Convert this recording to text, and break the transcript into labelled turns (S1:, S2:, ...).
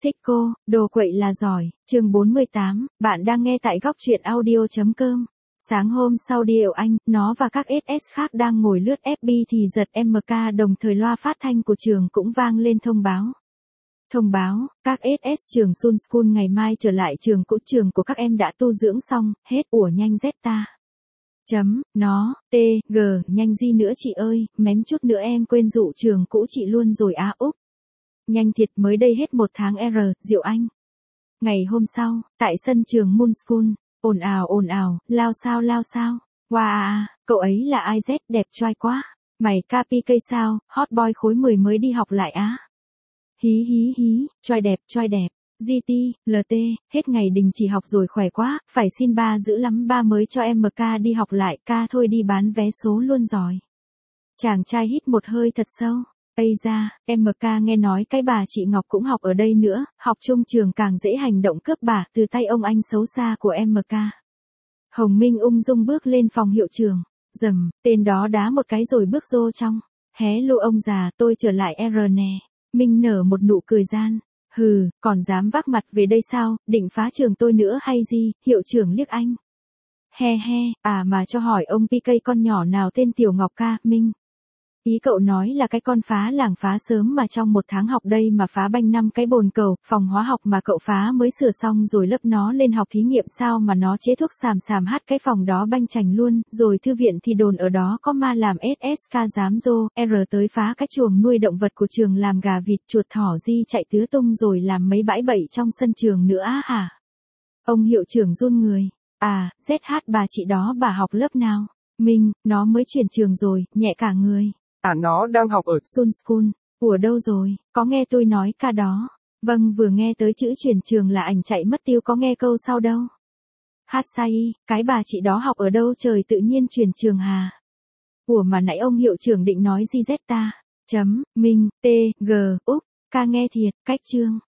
S1: Thích cô, đồ quậy là giỏi, chương 48, bạn đang nghe tại góc truyện audio.com. Sáng hôm sau Điệu Anh, nó và các SS khác đang ngồi lướt FB thì giật MK đồng thời loa phát thanh của trường cũng vang lên thông báo. Thông báo, các SS trường Sun School ngày mai trở lại trường cũ, trường của các em đã tu dưỡng xong, hết ủa nhanh Z nó, nhanh gì nữa chị ơi, mém chút nữa em quên dụ trường cũ chị luôn rồi á Úc. Nhanh thiệt mới đây hết 1 tháng Diệu Anh. Ngày hôm sau, tại sân trường Moon School, ồn ào, lao sao. Wow, cậu ấy là ai Z đẹp trai quá. Mày copy cây sao, hot boy khối 10 mới đi học lại á. Hí, trai đẹp. GT, LT, hết ngày đình chỉ học rồi khỏe quá, phải xin ba dữ lắm ba mới cho em MK đi học lại, ca thôi đi bán vé số luôn rồi. Chàng trai hít một hơi thật sâu. Ây da, em MK nghe nói cái bà chị Ngọc cũng học ở đây nữa, học chung trường càng dễ hành động cướp bà từ tay ông anh xấu xa của em MK. Hồng Minh ung dung bước lên phòng hiệu trưởng. Dầm, tên đó đá một cái rồi bước vô trong. Hé lô ông già, tôi trở lại nè. Minh nở một nụ cười gian. Hừ, còn dám vác mặt về đây sao, định phá trường tôi nữa hay gì, hiệu trưởng liếc anh. He, mà cho hỏi ông PK con nhỏ nào tên Tiểu Ngọc ca, Minh. Ý cậu nói là cái con phá làng phá sớm mà trong 1 tháng học đây mà phá banh 5 cái bồn cầu, phòng hóa học mà cậu phá mới sửa xong rồi lấp nó lên học thí nghiệm sao mà nó chế thuốc xàm hát cái phòng đó banh chành luôn, rồi thư viện thì đồn ở đó có ma làm SSK dám dô, tới phá cái chuồng nuôi động vật của trường làm gà vịt chuột thỏ di chạy tứ tung rồi làm mấy bãi bậy trong sân trường nữa á hả? Ông hiệu trưởng run người. À, ZH bà chị đó bà học lớp nào? Minh, nó mới chuyển trường rồi, nhẹ cả người.
S2: À nó đang học ở
S1: Sun School. Ủa đâu rồi, có nghe tôi nói ca đó. Vâng vừa nghe tới chữ chuyển trường là ảnh chạy mất tiêu có nghe câu sau đâu. Hát sai, cái bà chị đó học ở đâu trời tự nhiên chuyển trường hà. Ủa mà nãy ông hiệu trưởng định nói gì Z ta? Minh, Úc, ca nghe thiệt, cách chương.